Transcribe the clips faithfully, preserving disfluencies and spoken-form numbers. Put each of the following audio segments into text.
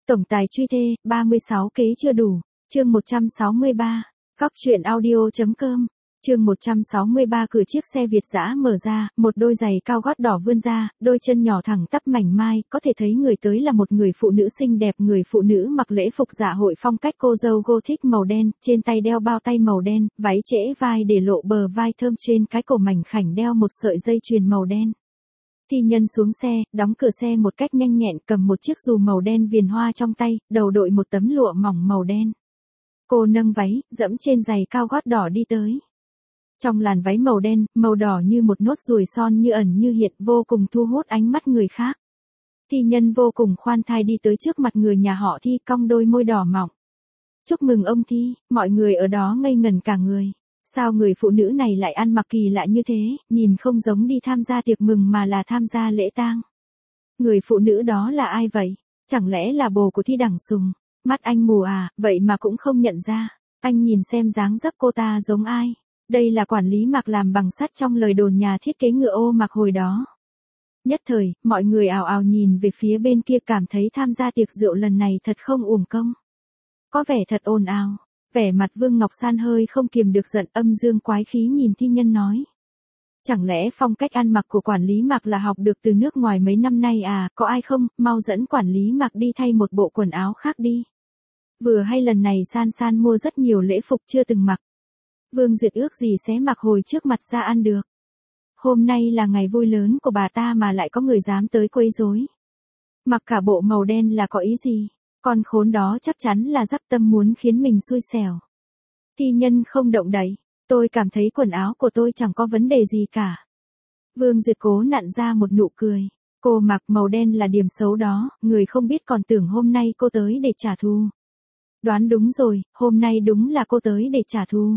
Tổng tài truy thê, ba mươi sáu kế chưa đủ. Chương một trăm sáu mươi ba. Góc truyện audio.com. Chương một trăm sáu mươi ba. Cửa chiếc xe Việt dã mở ra, một đôi giày cao gót đỏ vươn ra, đôi chân nhỏ thẳng tắp mảnh mai, có thể thấy người tới là một người phụ nữ xinh đẹp. Người phụ nữ mặc lễ phục dạ hội phong cách cô dâu Gothic màu đen, trên tay đeo bao tay màu đen, váy trễ vai để lộ bờ vai thơm, trên cái cổ mảnh khảnh đeo một sợi dây chuyền màu đen. Thi Nhân xuống xe, đóng cửa xe một cách nhanh nhẹn, cầm một chiếc dù màu đen viền hoa trong tay, đầu đội một tấm lụa mỏng màu đen. Cô nâng váy, dẫm trên giày cao gót đỏ đi tới. Trong làn váy màu đen, màu đỏ như một nốt ruồi son như ẩn như hiện, vô cùng thu hút ánh mắt người khác. Thi Nhân vô cùng khoan thai đi tới trước mặt người nhà họ Thi, cong đôi môi đỏ mọng. Chúc mừng ông Thi, mọi người ở đó ngây ngẩn cả người. Sao người phụ nữ này lại ăn mặc kỳ lạ như thế, nhìn không giống đi tham gia tiệc mừng mà là tham gia lễ tang. Người phụ nữ đó là ai vậy? Chẳng lẽ là bồ của Thi Đằng Sùng? Mắt anh mù à, vậy mà cũng không nhận ra. Anh nhìn xem dáng dấp cô ta giống ai? Đây là quản lý Mạc làm bằng sắt trong lời đồn nhà thiết kế ngựa ô Mạc hồi đó. Nhất thời, mọi người ào ào nhìn về phía bên kia, cảm thấy tham gia tiệc rượu lần này thật không uổng công. Có vẻ thật ồn ào. Vẻ mặt Vương Ngọc San hơi không kiềm được giận, âm dương quái khí nhìn Thi Nhân nói. Chẳng lẽ phong cách ăn mặc của quản lý Mạc là học được từ nước ngoài mấy năm nay à, có ai không, mau dẫn quản lý Mạc đi thay một bộ quần áo khác đi. Vừa hay lần này San San mua rất nhiều lễ phục chưa từng mặc. Vương Duyệt ước gì xé mặc hồi trước mặt ra ăn được. Hôm nay là ngày vui lớn của bà ta mà lại có người dám tới quấy rối. Mặc cả bộ màu đen là có ý gì? Con khốn đó chắc chắn là dắp tâm muốn khiến mình xui xẻo. Thi Nhân không động đậy, tôi cảm thấy quần áo của tôi chẳng có vấn đề gì cả. Vương Duyệt cố nặn ra một nụ cười. Cô mặc màu đen là điểm xấu đó, người không biết còn tưởng hôm nay cô tới để trả thù. Đoán đúng rồi, hôm nay đúng là cô tới để trả thù.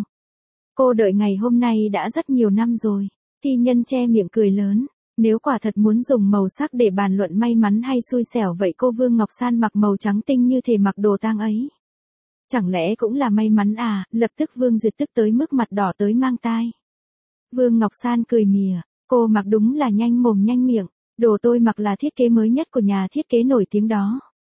Cô đợi ngày hôm nay đã rất nhiều năm rồi. Thi Nhân che miệng cười lớn. Nếu quả thật muốn dùng màu sắc để bàn luận may mắn hay xui xẻo vậy cô Vương Ngọc San mặc màu trắng tinh như thể mặc đồ tang ấy. Chẳng lẽ cũng là may mắn à, lập tức Vương Duyệt tức tới mức mặt đỏ tới mang tai. Vương Ngọc San cười mỉa, cô mặc đúng là nhanh mồm nhanh miệng, đồ tôi mặc là thiết kế mới nhất của nhà thiết kế nổi tiếng đó.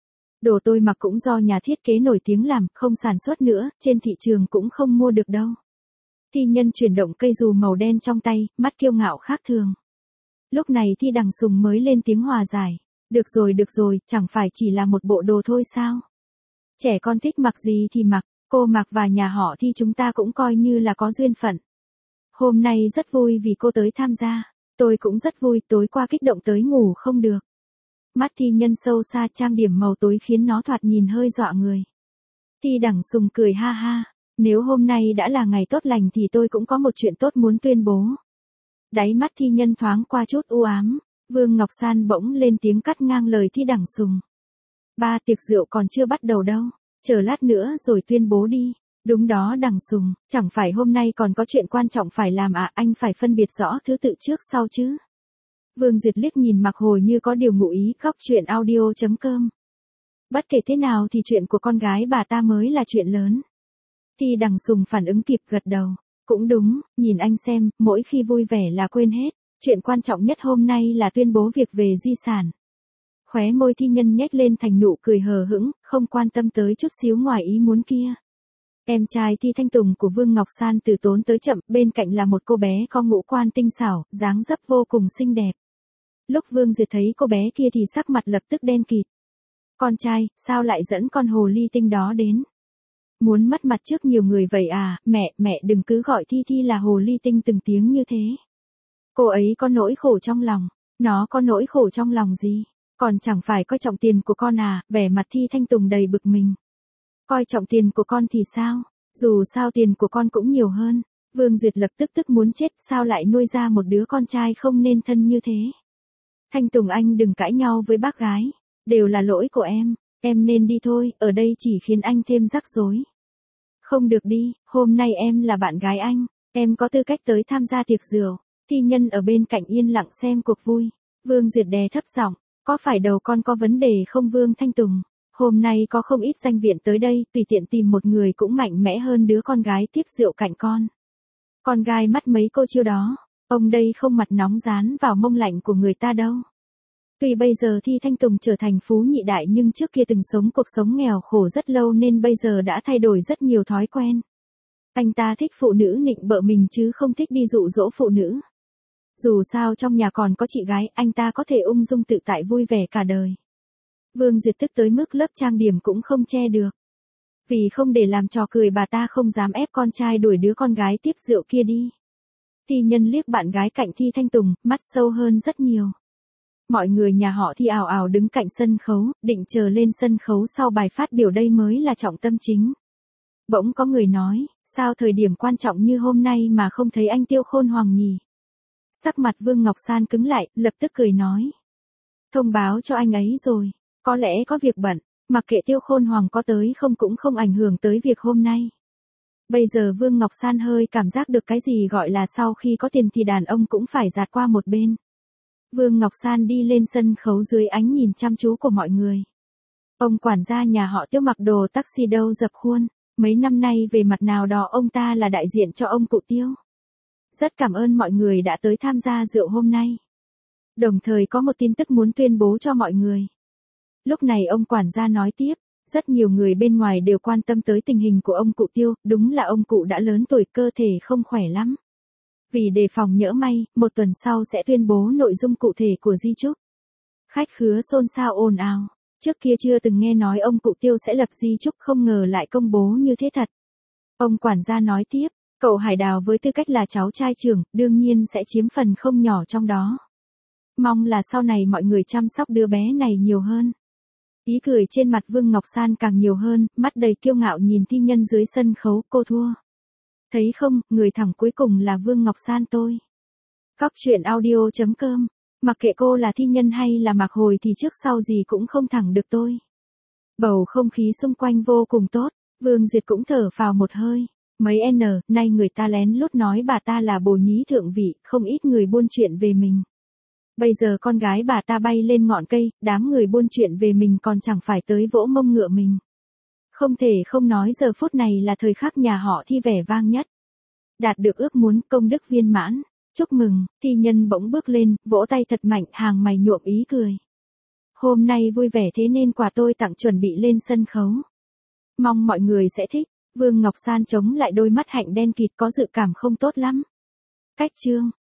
Đồ tôi mặc cũng do nhà thiết kế nổi tiếng làm, không sản xuất nữa, trên thị trường cũng không mua được đâu. Thi Nhân chuyển động cây dù màu đen trong tay, mắt kiêu ngạo khác thường. Lúc này Thi Đằng Sùng mới lên tiếng hòa giải. Được rồi được rồi, chẳng phải chỉ là một bộ đồ thôi sao? Trẻ con thích mặc gì thì mặc, cô mặc và nhà họ Thi chúng ta cũng coi như là có duyên phận. Hôm nay rất vui vì cô tới tham gia. Tôi cũng rất vui, tối qua kích động tới ngủ không được. Mắt Thi Nhân sâu xa, trang điểm màu tối khiến nó thoạt nhìn hơi dọa người. Thi Đằng Sùng cười ha ha. Nếu hôm nay đã là ngày tốt lành thì tôi cũng có một chuyện tốt muốn tuyên bố. Đáy mắt Thi Nhân thoáng qua chút u ám, Vương Ngọc San bỗng lên tiếng cắt ngang lời Thi Đằng Sùng. Ba, tiệc rượu còn chưa bắt đầu đâu, chờ lát nữa rồi tuyên bố đi. Đúng đó Đằng Sùng, chẳng phải hôm nay còn có chuyện quan trọng phải làm à, anh phải phân biệt rõ thứ tự trước sau chứ. Vương Duyệt liếc nhìn Mạc Hồi như có điều ngụ ý. Góc truyện audio.com. Bất kể thế nào thì chuyện của con gái bà ta mới là chuyện lớn. Thi Đằng Sùng phản ứng kịp gật đầu. Cũng đúng, nhìn anh xem, mỗi khi vui vẻ là quên hết. Chuyện quan trọng nhất hôm nay là tuyên bố việc về di sản. Khóe môi Thi Nhân nhếch lên thành nụ cười hờ hững, không quan tâm tới chút xíu ngoài ý muốn kia. Em trai Thi Thanh Tùng của Vương Ngọc San từ tốn tới chậm, bên cạnh là một cô bé có ngũ quan tinh xảo, dáng dấp vô cùng xinh đẹp. Lúc Vương Duyệt thấy cô bé kia thì sắc mặt lập tức đen kịt. Con trai, sao lại dẫn con hồ ly tinh đó đến? Muốn mất mặt trước nhiều người vậy à, mẹ, mẹ đừng cứ gọi Thi Thi là hồ ly tinh từng tiếng như thế. Cô ấy có nỗi khổ trong lòng, nó có nỗi khổ trong lòng gì, còn chẳng phải coi trọng tiền của con à, vẻ mặt Thi Thanh Tùng đầy bực mình. Coi trọng tiền của con thì sao, dù sao tiền của con cũng nhiều hơn. Vương Duyệt lập tức tức muốn chết, sao lại nuôi ra một đứa con trai không nên thân như thế. Thanh Tùng anh đừng cãi nhau với bác gái, đều là lỗi của em, em nên đi thôi, ở đây chỉ khiến anh thêm rắc rối. Không được đi, hôm nay em là bạn gái anh, em có tư cách tới tham gia tiệc rượu. Thi Nhân ở bên cạnh yên lặng xem cuộc vui. Vương Duyệt đè thấp giọng, có phải đầu con có vấn đề không Vương Thanh Tùng? Hôm nay có không ít danh viện tới đây, tùy tiện tìm một người cũng mạnh mẽ hơn đứa con gái tiếp rượu cạnh con. Con gai mắt mấy cô chiêu đó, ông đây không mặt nóng dán vào mông lạnh của người ta đâu. Tuy bây giờ Thi Thanh Tùng trở thành phú nhị đại nhưng trước kia từng sống cuộc sống nghèo khổ rất lâu nên bây giờ đã thay đổi rất nhiều thói quen. Anh ta thích phụ nữ nịnh bợ mình chứ không thích đi dụ dỗ phụ nữ. Dù sao trong nhà còn có chị gái, anh ta có thể ung dung tự tại vui vẻ cả đời. Vương Duyệt tức tới mức lớp trang điểm cũng không che được. Vì không để làm trò cười bà ta không dám ép con trai đuổi đứa con gái tiếp rượu kia đi. Thi Nhân liếc bạn gái cạnh Thi Thanh Tùng, mắt sâu hơn rất nhiều. Mọi người nhà họ Thi ào ào đứng cạnh sân khấu, định chờ lên sân khấu sau bài phát biểu đây mới là trọng tâm chính. Bỗng có người nói, sao thời điểm quan trọng như hôm nay mà không thấy anh Tiêu Khôn Hoàng nhỉ? Sắc mặt Vương Ngọc San cứng lại, lập tức cười nói. Thông báo cho anh ấy rồi, có lẽ có việc bận, mặc kệ Tiêu Khôn Hoàng có tới không cũng không ảnh hưởng tới việc hôm nay. Bây giờ Vương Ngọc San hơi cảm giác được cái gì gọi là sau khi có tiền thì đàn ông cũng phải dạt qua một bên. Vương Ngọc San đi lên sân khấu dưới ánh nhìn chăm chú của mọi người. Ông quản gia nhà họ Tiêu mặc đồ taxi đâu dập khuôn, mấy năm nay về mặt nào đó ông ta là đại diện cho ông cụ Tiêu. Rất cảm ơn mọi người đã tới tham gia rượu hôm nay. Đồng thời có một tin tức muốn tuyên bố cho mọi người. Lúc này ông quản gia nói tiếp, rất nhiều người bên ngoài đều quan tâm tới tình hình của ông cụ Tiêu, đúng là ông cụ đã lớn tuổi cơ thể không khỏe lắm. Vì đề phòng nhỡ may, một tuần sau sẽ tuyên bố nội dung cụ thể của di chúc. Khách khứa xôn xao ồn ào, trước kia chưa từng nghe nói ông cụ Tiêu sẽ lập di chúc không ngờ lại công bố như thế thật. Ông quản gia nói tiếp, cậu Hải Đào với tư cách là cháu trai trưởng, đương nhiên sẽ chiếm phần không nhỏ trong đó. Mong là sau này mọi người chăm sóc đứa bé này nhiều hơn. Ý cười trên mặt Vương Ngọc San càng nhiều hơn, mắt đầy kiêu ngạo nhìn Thi Nhân dưới sân khấu, cô thua. Thấy không, người thẳng cuối cùng là Vương Ngọc San tôi. Cóc truyện audio chấm com, mặc kệ cô là Thi Nhân hay là Mạc Hồi thì trước sau gì cũng không thẳng được tôi. Bầu không khí xung quanh vô cùng tốt, Vương Duyệt cũng thở phào một hơi. Mấy n, nay người ta lén lút nói bà ta là bồ nhí thượng vị, không ít người buôn chuyện về mình. Bây giờ con gái bà ta bay lên ngọn cây, đám người buôn chuyện về mình còn chẳng phải tới vỗ mông ngựa mình. Không thể không nói giờ phút này là thời khắc nhà họ Thi vẻ vang nhất. Đạt được ước muốn, công đức viên mãn. Chúc mừng, Thi Nhân bỗng bước lên, vỗ tay thật mạnh, hàng mày nhuộm ý cười. Hôm nay vui vẻ thế nên quà tôi tặng chuẩn bị lên sân khấu. Mong mọi người sẽ thích. Vương Ngọc San chống lại đôi mắt hạnh đen kịt có dự cảm không tốt lắm. Cách chương.